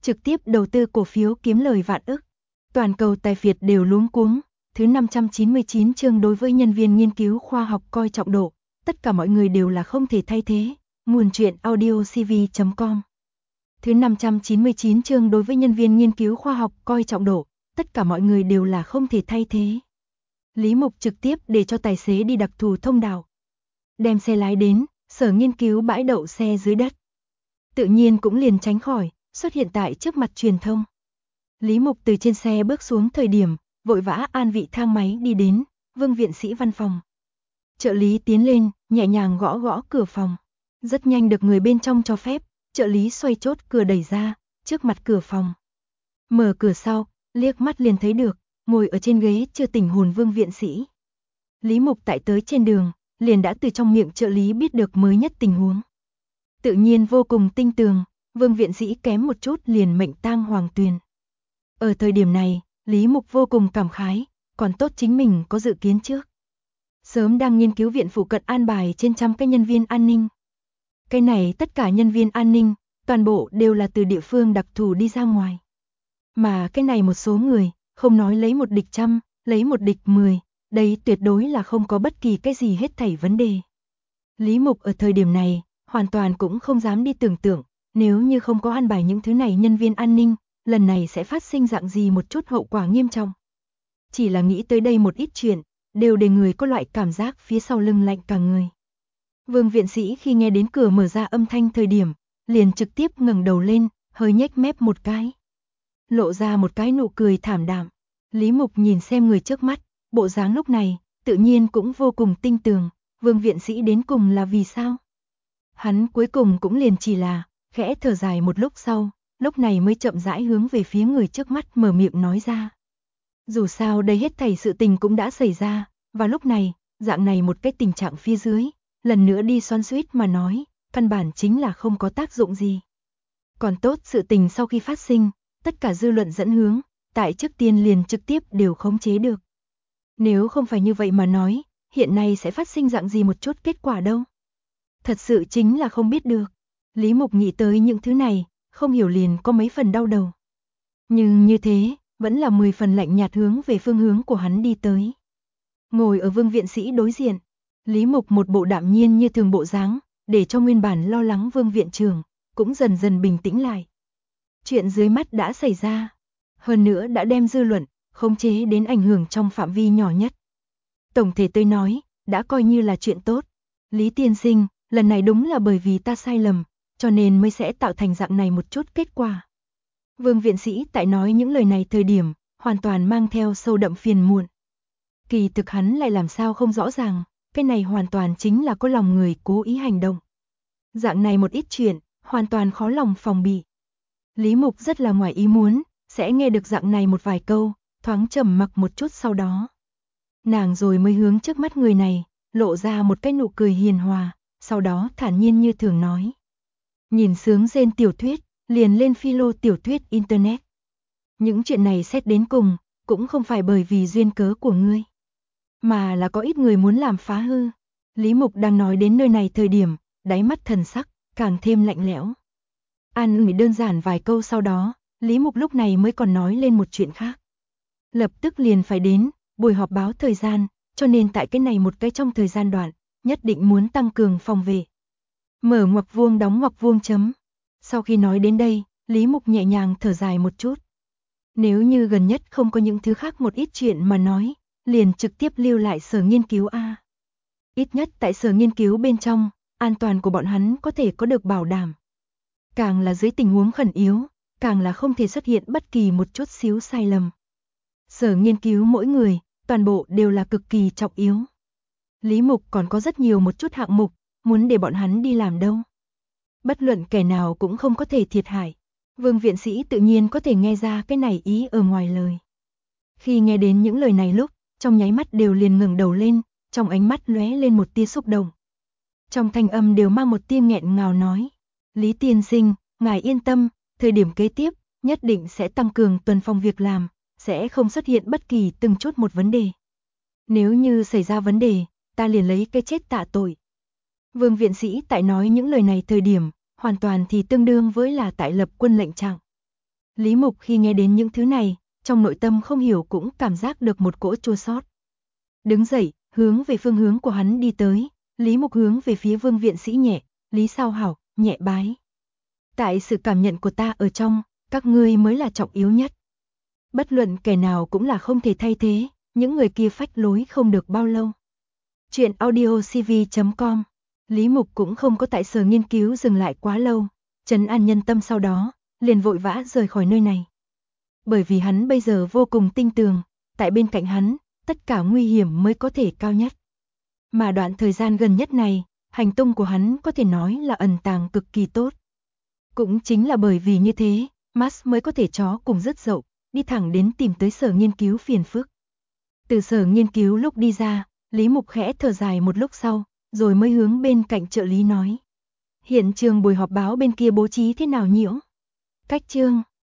trực tiếp đầu tư cổ phiếu kiếm lời vạn ức. Toàn cầu tài phiệt đều luống cuống. Thứ 599 chương đối với nhân viên nghiên cứu khoa học coi trọng độ, tất cả mọi người đều là không thể thay thế. Nguồn truyện audiocv.com. Thứ 599 chương đối với nhân viên nghiên cứu khoa học coi trọng độ, tất cả mọi người đều là không thể thay thế. Lý Mục trực tiếp để cho tài xế đi đặc thù thông đạo. Đem xe lái đến sở nghiên cứu bãi đậu xe dưới đất. Tự nhiên cũng liền tránh khỏi xuất hiện tại trước mặt truyền thông. Lý Mục từ trên xe bước xuống thời điểm, vội vã an vị thang máy đi đến Vương viện sĩ văn phòng. Trợ lý tiến lên, nhẹ nhàng gõ gõ cửa phòng. Rất nhanh được người bên trong cho phép, trợ lý xoay chốt cửa đẩy ra, trước mặt cửa phòng. Mở cửa sau, liếc mắt liền thấy được, ngồi ở trên ghế chưa tỉnh hồn Vương viện sĩ. Lý Mục tại tới trên đường, liền đã từ trong miệng trợ lý biết được mới nhất tình huống. Tự nhiên vô cùng tinh tường, Vương viện sĩ kém một chút liền mệnh tang hoàng tuyền. Ở thời điểm này, Lý Mục vô cùng cảm khái, còn tốt chính mình có dự kiến trước. Sớm đang nghiên cứu viện phụ cận an bài trên trăm cái nhân viên an ninh. Cái này tất cả nhân viên an ninh, toàn bộ đều là từ địa phương đặc thù đi ra ngoài. Mà cái này một số người, không nói lấy một địch trăm, lấy một địch 10, đây tuyệt đối là không có bất kỳ cái gì hết thảy vấn đề. Lý Mục ở thời điểm này, hoàn toàn cũng không dám đi tưởng tượng, nếu như không có an bài những thứ này nhân viên an ninh, lần này sẽ phát sinh dạng gì một chút hậu quả nghiêm trọng. Chỉ là nghĩ tới đây một ít chuyện, đều để người có loại cảm giác phía sau lưng lạnh cả người. Vương viện sĩ khi nghe đến cửa mở ra âm thanh thời điểm, liền trực tiếp ngẩng đầu lên, hơi nhếch mép một cái. Lộ ra một cái nụ cười thảm đạm. Lý Mục nhìn xem người trước mắt, bộ dáng lúc này, tự nhiên cũng vô cùng tinh tường, Vương viện sĩ đến cùng là vì sao? Hắn cuối cùng cũng liền chỉ là, khẽ thở dài một lúc sau, lúc này mới chậm rãi hướng về phía người trước mắt mở miệng nói ra. Dù sao đây hết thảy sự tình cũng đã xảy ra, và lúc này, dạng này một cái tình trạng phía dưới, lần nữa đi xoắn xuýt mà nói, căn bản chính là không có tác dụng gì. Còn tốt sự tình sau khi phát sinh, tất cả dư luận dẫn hướng, tại trước tiên liền trực tiếp đều khống chế được. Nếu không phải như vậy mà nói, hiện nay sẽ phát sinh dạng gì một chút kết quả đâu. Thật sự chính là không biết được. Lý Mục nghĩ tới những thứ này, không hiểu liền có mấy phần đau đầu. Nhưng như thế, vẫn là 10 phần lạnh nhạt hướng về phương hướng của hắn đi tới. Ngồi ở Vương viện sĩ đối diện, Lý Mục một bộ đạm nhiên như thường bộ dáng, để cho nguyên bản lo lắng Vương viện trưởng cũng dần dần bình tĩnh lại. Chuyện dưới mắt đã xảy ra, hơn nữa đã đem dư luận khống chế đến ảnh hưởng trong phạm vi nhỏ nhất. Tổng thể tôi nói, đã coi như là chuyện tốt. Lý tiên sinh, lần này đúng là bởi vì ta sai lầm, cho nên mới sẽ tạo thành dạng này một chút kết quả. Vương viện sĩ tại nói những lời này thời điểm, hoàn toàn mang theo sâu đậm phiền muộn. Kỳ thực hắn lại làm sao không rõ ràng, cái này hoàn toàn chính là có lòng người cố ý hành động. Dạng này một ít chuyện, hoàn toàn khó lòng phòng bị. Lý Mục rất là ngoài ý muốn, sẽ nghe được dạng này một vài câu, thoáng trầm mặc một chút sau đó. Nàng rồi mới hướng trước mắt người này, lộ ra một cái nụ cười hiền hòa, sau đó thản nhiên như thường nói. Nhìn sướng rên tiểu thuyết, liền lên philo tiểu thuyết internet. Những chuyện này xét đến cùng, cũng không phải bởi vì duyên cớ của ngươi, mà là có ít người muốn làm phá hư. Lý Mục đang nói đến nơi này thời điểm, đáy mắt thần sắc càng thêm lạnh lẽo. An ủi đơn giản vài câu sau đó, Lý Mục lúc này mới còn nói lên một chuyện khác. Lập tức liền phải đến buổi họp báo thời gian, cho nên tại cái này một cái trong thời gian đoạn, nhất định muốn tăng cường phòng vệ. Mở ngoặc vuông đóng ngoặc vuông chấm. Sau khi nói đến đây, Lý Mục nhẹ nhàng thở dài một chút. Nếu như gần nhất không có những thứ khác một ít chuyện mà nói, liền trực tiếp lưu lại sở nghiên cứu A. Ít nhất tại sở nghiên cứu bên trong, an toàn của bọn hắn có thể có được bảo đảm. Càng là dưới tình huống khẩn yếu, càng là không thể xuất hiện bất kỳ một chút xíu sai lầm. Sở nghiên cứu mỗi người, toàn bộ đều là cực kỳ trọng yếu. Lý Mục còn có rất nhiều một chút hạng mục, muốn để bọn hắn đi làm đâu. Bất luận kẻ nào cũng không có thể thiệt hại. Vương viện sĩ tự nhiên có thể nghe ra cái này ý ở ngoài lời. Khi nghe đến những lời này lúc, trong nháy mắt đều liền ngẩng đầu lên, trong ánh mắt lóe lên một tia xúc động. Trong thanh âm đều mang một tia nghẹn ngào nói. Lý tiên sinh, ngài yên tâm, thời điểm kế tiếp, nhất định sẽ tăng cường tuần phong việc làm, sẽ không xuất hiện bất kỳ từng chút một vấn đề. Nếu như xảy ra vấn đề, ta liền lấy cái chết tạ tội. Vương viện sĩ tại nói những lời này thời điểm, hoàn toàn thì tương đương với là tại lập quân lệnh trạng. Lý Mục khi nghe đến những thứ này, trong nội tâm không hiểu cũng cảm giác được một cỗ chua xót. Đứng dậy, hướng về phương hướng của hắn đi tới, Lý Mục hướng về phía Vương viện sĩ nhẹ, Lý Sao Hảo, nhẹ bái. Tại sự cảm nhận của ta ở trong, các ngươi mới là trọng yếu nhất. Bất luận kẻ nào cũng là không thể thay thế, những người kia phách lối không được bao lâu. Chuyện audiocv.com. Lý Mục cũng không có tại sở nghiên cứu dừng lại quá lâu, trấn an nhân tâm sau đó, liền vội vã rời khỏi nơi này. Bởi vì hắn bây giờ vô cùng tin tưởng, tại bên cạnh hắn, tất cả nguy hiểm mới có thể cao nhất. Mà đoạn thời gian gần nhất này, hành tung của hắn có thể nói là ẩn tàng cực kỳ tốt. Cũng chính là bởi vì như thế, Max mới có thể chó cùng rất dậu, đi thẳng đến tìm tới sở nghiên cứu phiền phức. Từ sở nghiên cứu lúc đi ra, Lý Mục khẽ thở dài một lúc sau, rồi mới hướng bên cạnh trợ lý nói. Hiện trường buổi họp báo bên kia bố trí thế nào nhiễu? Cách chương